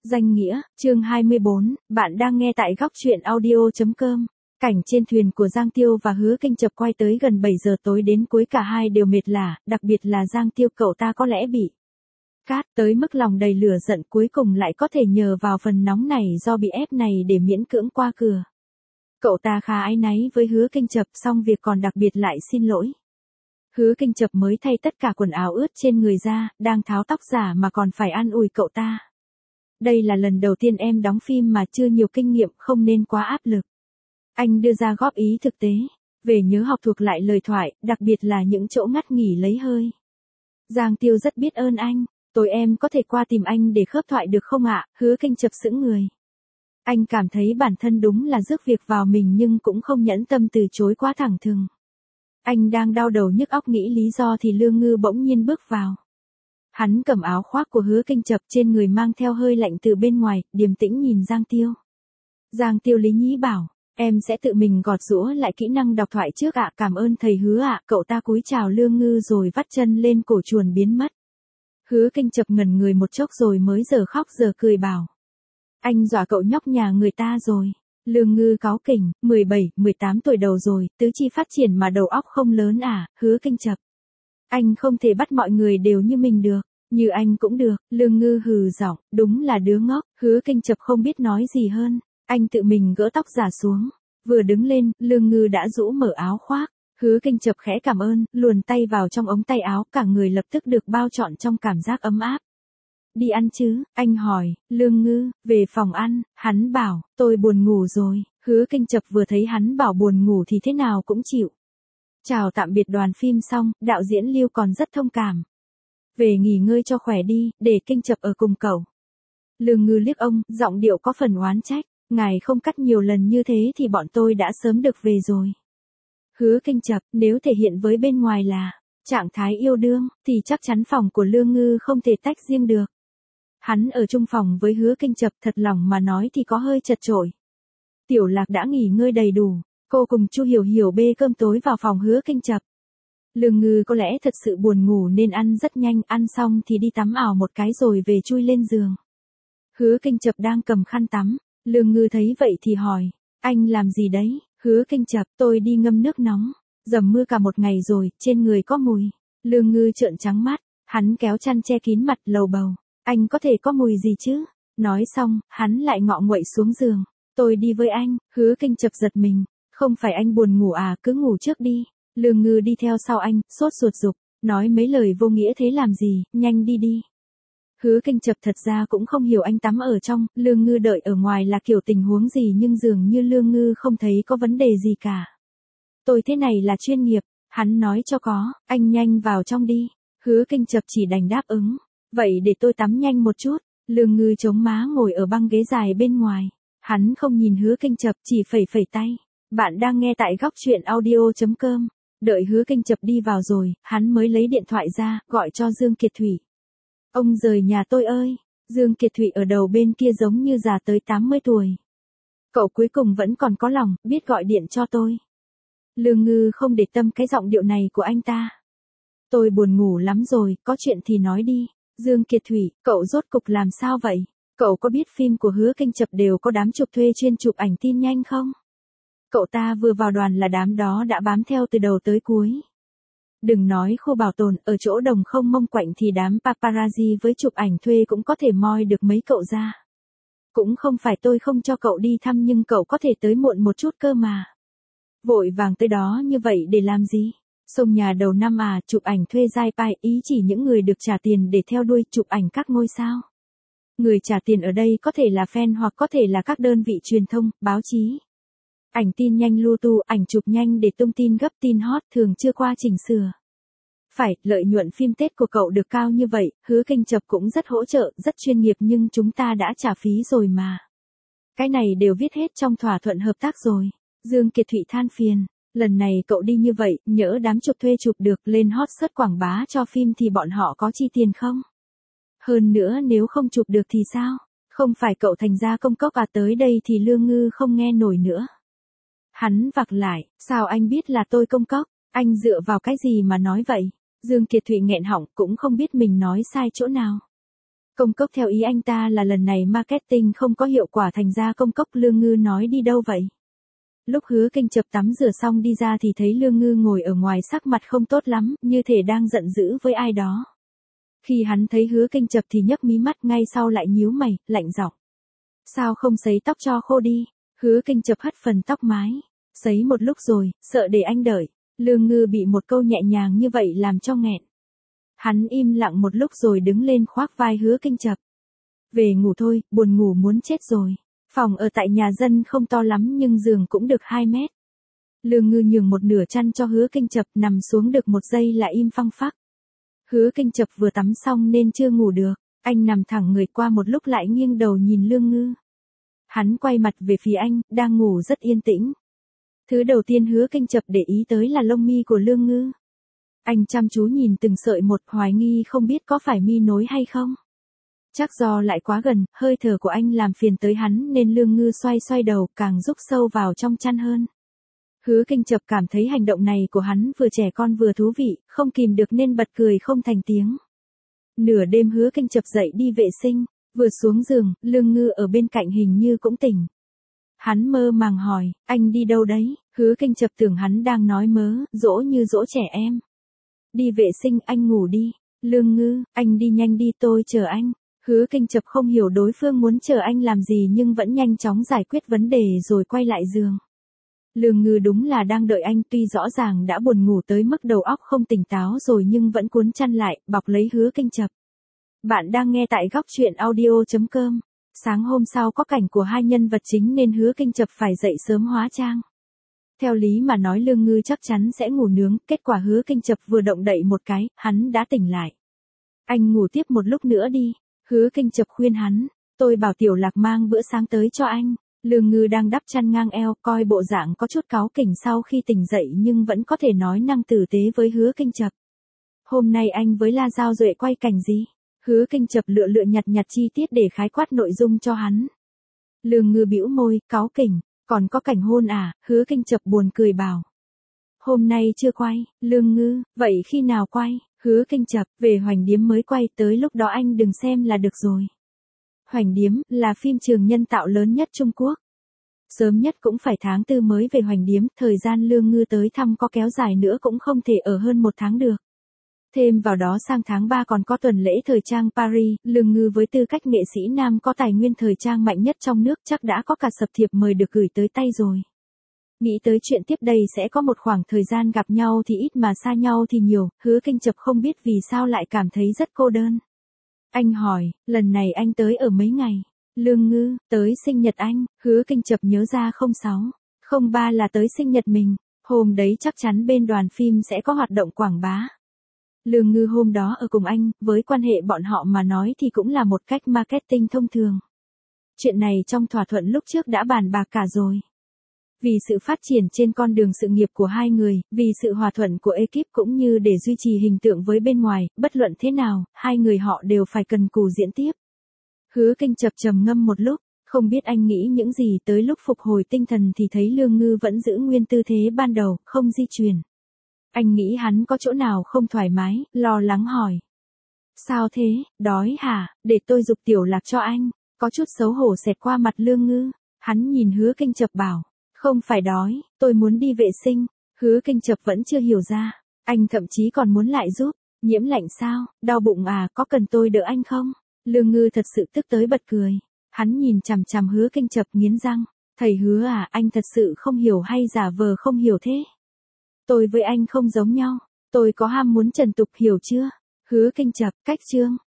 Danh nghĩa, chương 24, bạn đang nghe tại góc truyện audio.com. Cảnh trên thuyền của Giang Tiêu và Hứa Kinh Chập quay tới gần 7 giờ tối đến cuối cả hai đều mệt lả, đặc biệt là Giang Tiêu cậu ta có lẽ bị cát tới mức lòng đầy lửa giận cuối cùng lại có thể nhờ vào phần nóng này do bị ép này để miễn cưỡng qua cửa. Cậu ta khá áy náy với Hứa Kinh Chập xong việc còn đặc biệt lại xin lỗi. Hứa Kinh Chập mới thay tất cả quần áo ướt trên người ra, đang tháo tóc giả mà còn phải an ủi cậu ta. Đây là lần đầu tiên em đóng phim mà chưa nhiều kinh nghiệm không nên quá áp lực. Anh đưa ra góp ý thực tế, về nhớ học thuộc lại lời thoại, đặc biệt là những chỗ ngắt nghỉ lấy hơi. Giang Tiêu rất biết ơn anh, tối em có thể qua tìm anh để khớp thoại được không ạ? Hứa Kinh Chập sững người. Anh cảm thấy bản thân đúng là rước việc vào mình nhưng cũng không nhẫn tâm từ chối quá thẳng thừng. Anh đang đau đầu nhức óc nghĩ lý do thì Lương Ngư bỗng nhiên bước vào. Hắn cầm áo khoác của Hứa Kinh Chập trên người mang theo hơi lạnh từ bên ngoài, điềm tĩnh nhìn Giang Tiêu. Giang Tiêu lý nhí bảo, em sẽ tự mình gọt giũa lại kỹ năng đọc thoại trước ạ, cảm ơn thầy Hứa ạ. Cậu ta cúi chào Lương Ngư rồi vắt chân lên cổ chuồn biến mất. Hứa Kinh Chập ngẩn người một chốc rồi mới giờ khóc giờ cười bảo. Anh dọa cậu nhóc nhà người ta rồi. Lương Ngư cáu kỉnh, 17, 18 tuổi đầu rồi, tứ chi phát triển mà đầu óc không lớn à? Hứa Kinh Chập. Anh không thể bắt mọi người đều như mình được, như anh cũng được. Lương Ngư hừ giọng, đúng là đứa ngốc. Hứa Kinh Chập không biết nói gì hơn, anh tự mình gỡ tóc giả xuống, vừa đứng lên, Lương Ngư đã rũ mở áo khoác. Hứa Kinh Chập khẽ cảm ơn, luồn tay vào trong ống tay áo, cả người lập tức được bao trọn trong cảm giác ấm áp. Đi ăn chứ? Anh hỏi. Lương Ngư, về phòng ăn. Hắn bảo, tôi buồn ngủ rồi. Hứa Kinh Chập vừa thấy hắn bảo buồn ngủ thì thế nào cũng chịu. Chào tạm biệt đoàn phim xong, đạo diễn Lưu còn rất thông cảm. Về nghỉ ngơi cho khỏe đi, để Kinh Chập ở cùng cậu. Lương Ngư liếc ông, giọng điệu có phần oán trách. Ngài không cắt nhiều lần như thế thì bọn tôi đã sớm được về rồi. Hứa Kinh Chập, nếu thể hiện với bên ngoài là trạng thái yêu đương, thì chắc chắn phòng của Lương Ngư không thể tách riêng được. Hắn ở chung phòng với Hứa Kinh Chập, thật lòng mà nói thì có hơi chật chội. Tiểu Lạc đã nghỉ ngơi đầy đủ, cô cùng Chu Hiểu Hiểu bê cơm tối vào phòng Hứa Kinh Chập. Lương Ngư có lẽ thật sự buồn ngủ nên ăn rất nhanh, ăn xong thì đi tắm ảo một cái rồi về chui lên giường. Hứa Kinh Chập đang cầm khăn tắm, Lương Ngư thấy vậy thì hỏi, anh làm gì đấy? Hứa Kinh Chập, tôi đi ngâm nước nóng, dầm mưa cả một ngày rồi, trên người có mùi. Lương Ngư trợn trắng mắt, hắn kéo chăn che kín mặt lầu bầu. Anh có thể có mùi gì chứ? Nói xong, hắn lại ngọ nguậy xuống giường. Tôi đi với anh. Hứa Kinh Chập giật mình. Không phải anh buồn ngủ à, cứ ngủ trước đi. Lương Ngư đi theo sau anh, sốt ruột giục. Nói mấy lời vô nghĩa thế làm gì, nhanh đi đi. Hứa Kinh Chập thật ra cũng không hiểu anh tắm ở trong, Lương Ngư đợi ở ngoài là kiểu tình huống gì nhưng dường như Lương Ngư không thấy có vấn đề gì cả. Tôi thế này là chuyên nghiệp, hắn nói cho có, anh nhanh vào trong đi. Hứa Kinh Chập chỉ đành đáp ứng. Vậy để tôi tắm nhanh một chút. Lương Ngư chống má ngồi ở băng ghế dài bên ngoài. Hắn không nhìn Hứa Kinh Chập, chỉ phẩy phẩy tay. Bạn đang nghe tại góc truyện audio.com. Đợi Hứa Kinh Chập đi vào rồi, hắn mới lấy điện thoại ra, gọi cho Dương Kiệt Thủy. Ông rời nhà tôi ơi. Dương Kiệt Thủy ở đầu bên kia giống như già tới 80 tuổi. Cậu cuối cùng vẫn còn có lòng, biết gọi điện cho tôi. Lương Ngư không để tâm cái giọng điệu này của anh ta. Tôi buồn ngủ lắm rồi, có chuyện thì nói đi. Dương Kiệt Thủy, cậu rốt cục làm sao vậy? Cậu có biết phim của Hứa Kinh Chập đều có đám chụp thuê chuyên chụp ảnh tin nhanh không? Cậu ta vừa vào đoàn là đám đó đã bám theo từ đầu tới cuối. Đừng nói khu bảo tồn, ở chỗ đồng không mông quạnh thì đám paparazzi với chụp ảnh thuê cũng có thể moi được mấy cậu ra. Cũng không phải tôi không cho cậu đi thăm nhưng cậu có thể tới muộn một chút cơ mà. Vội vàng tới đó như vậy để làm gì? Xông nhà đầu năm à, chụp ảnh thuê giai pai, ý chỉ những người được trả tiền để theo đuôi chụp ảnh các ngôi sao. Người trả tiền ở đây có thể là fan hoặc có thể là các đơn vị truyền thông, báo chí. Ảnh tin nhanh lưu tu, ảnh chụp nhanh để tung tin gấp tin hot thường chưa qua chỉnh sửa. Phải, lợi nhuận phim Tết của cậu được cao như vậy, Hứa Kinh Chập cũng rất hỗ trợ, rất chuyên nghiệp nhưng chúng ta đã trả phí rồi mà. Cái này đều viết hết trong thỏa thuận hợp tác rồi. Dương Kiệt Thụy than phiền. Lần này cậu đi như vậy, nhỡ đám chụp thuê chụp được lên hot search quảng bá cho phim thì bọn họ có chi tiền không? Hơn nữa nếu không chụp được thì sao? Không phải cậu thành ra công cốc à, tới đây thì Lương Ngư không nghe nổi nữa. Hắn vặc lại, sao anh biết là tôi công cốc? Anh dựa vào cái gì mà nói vậy? Dương Kiệt Thụy nghẹn họng cũng không biết mình nói sai chỗ nào. Công cốc theo ý anh ta là lần này marketing không có hiệu quả thành ra công cốc. Lương Ngư nói đi đâu vậy? Lúc Hứa Kinh Chập tắm rửa xong đi ra thì thấy Lương Ngư ngồi ở ngoài sắc mặt không tốt lắm, như thể đang giận dữ với ai đó. Khi hắn thấy Hứa Kinh Chập thì nhấc mí mắt, ngay sau lại nhíu mày, lạnh giọng. Sao không sấy tóc cho khô đi? Hứa Kinh Chập hất phần tóc mái. Sấy một lúc rồi, sợ để anh đợi. Lương Ngư bị một câu nhẹ nhàng như vậy làm cho nghẹn. Hắn im lặng một lúc rồi đứng lên khoác vai Hứa Kinh Chập. Về ngủ thôi, buồn ngủ muốn chết rồi. Phòng ở tại nhà dân không to lắm nhưng giường cũng được 2 mét. Lương Ngư nhường một nửa chăn cho Hứa Kinh Chập, nằm xuống được một giây là im phăng phắc. Hứa Kinh Chập vừa tắm xong nên chưa ngủ được. Anh nằm thẳng người qua một lúc lại nghiêng đầu nhìn Lương Ngư. Hắn quay mặt về phía anh, đang ngủ rất yên tĩnh. Thứ đầu tiên Hứa Kinh Chập để ý tới là lông mi của Lương Ngư. Anh chăm chú nhìn từng sợi một, hoài nghi không biết có phải mi nối hay không. Chắc do lại quá gần, hơi thở của anh làm phiền tới hắn nên Lương Ngư xoay xoay đầu, càng rúc sâu vào trong chăn hơn. Hứa Kinh Chập cảm thấy hành động này của hắn vừa trẻ con vừa thú vị, không kìm được nên bật cười không thành tiếng. Nửa đêm Hứa Kinh Chập dậy đi vệ sinh, vừa xuống giường, Lương Ngư ở bên cạnh hình như cũng tỉnh. Hắn mơ màng hỏi, anh đi đâu đấy? Hứa Kinh Chập tưởng hắn đang nói mớ, dỗ như dỗ trẻ em. Đi vệ sinh, anh ngủ đi. Lương Ngư, anh đi nhanh đi, tôi chờ anh. Hứa Kinh Chập không hiểu đối phương muốn chờ anh làm gì nhưng vẫn nhanh chóng giải quyết vấn đề rồi quay lại giường. Lương Ngư đúng là đang đợi anh, tuy rõ ràng đã buồn ngủ tới mức đầu óc không tỉnh táo rồi nhưng vẫn cuốn chăn lại, bọc lấy Hứa Kinh Chập. Bạn đang nghe tại góc truyện audio.com. Sáng hôm sau có cảnh của hai nhân vật chính nên Hứa Kinh Chập phải dậy sớm hóa trang. Theo lý mà nói Lương Ngư chắc chắn sẽ ngủ nướng, kết quả Hứa Kinh Chập vừa động đậy một cái, hắn đã tỉnh lại. Anh ngủ tiếp một lúc nữa đi. Hứa Kinh Chập khuyên hắn, tôi bảo Tiểu Lạc mang bữa sáng tới cho anh. Lương Ngư đang đắp chăn ngang eo, coi bộ dạng có chút cáu kỉnh sau khi tỉnh dậy nhưng vẫn có thể nói năng tử tế với Hứa Kinh Chập. Hôm nay anh với La Giao Duệ quay cảnh gì? Hứa Kinh Chập lựa nhặt chi tiết để khái quát nội dung cho hắn. Lương Ngư bĩu môi, cáu kỉnh, còn có cảnh hôn à? Hứa Kinh Chập buồn cười bảo. Hôm nay chưa quay. Lương Ngư, vậy khi nào quay? Hứa Kinh Chập, về Hoành Điếm mới quay, tới lúc đó anh đừng xem là được rồi. Hoành Điếm là phim trường nhân tạo lớn nhất Trung Quốc. Sớm nhất cũng phải tháng 4 mới về Hoành Điếm, thời gian Lương Ngư tới thăm có kéo dài nữa cũng không thể ở hơn 1 tháng được. Thêm vào đó sang tháng 3 còn có tuần lễ thời trang Paris, Lương Ngư với tư cách nghệ sĩ nam có tài nguyên thời trang mạnh nhất trong nước chắc đã có cả sập thiệp mời được gửi tới tay rồi. Nghĩ tới chuyện tiếp đây sẽ có một khoảng thời gian gặp nhau thì ít mà xa nhau thì nhiều, Hứa Kinh Chập không biết vì sao lại cảm thấy rất cô đơn. Anh hỏi, lần này anh tới ở mấy ngày? Lương Ngư, tới sinh nhật anh. Hứa Kinh Chập nhớ ra 06, 03 là tới sinh nhật mình, hôm đấy chắc chắn bên đoàn phim sẽ có hoạt động quảng bá. Lương Ngư hôm đó ở cùng anh, với quan hệ bọn họ mà nói thì cũng là một cách marketing thông thường. Chuyện này trong thỏa thuận lúc trước đã bàn bạc cả rồi. Vì sự phát triển trên con đường sự nghiệp của hai người, vì sự hòa thuận của ekip cũng như để duy trì hình tượng với bên ngoài, bất luận thế nào, hai người họ đều phải cần cù diễn tiếp. Hứa Kinh Chập trầm ngâm một lúc, không biết anh nghĩ những gì, tới lúc phục hồi tinh thần thì thấy Lương Ngư vẫn giữ nguyên tư thế ban đầu, không di chuyển. Anh nghĩ hắn có chỗ nào không thoải mái, lo lắng hỏi. Sao thế, đói hả, để tôi giục Tiểu Lạc cho anh. Có chút xấu hổ xẹt qua mặt Lương Ngư, hắn nhìn Hứa Kinh Chập bảo. Không phải đói, tôi muốn đi vệ sinh. Hứa Kinh Chập vẫn chưa hiểu ra, anh thậm chí còn muốn lại giúp. Nhiễm lạnh sao, đau bụng à, có cần tôi đỡ anh không? Lương Ngư thật sự tức tới bật cười. Hắn nhìn chằm chằm Hứa Kinh Chập nghiến răng. Thầy Hứa à, anh thật sự không hiểu hay giả vờ không hiểu thế? Tôi với anh không giống nhau, tôi có ham muốn trần tục, hiểu chưa? Hứa Kinh Chập, cách chương.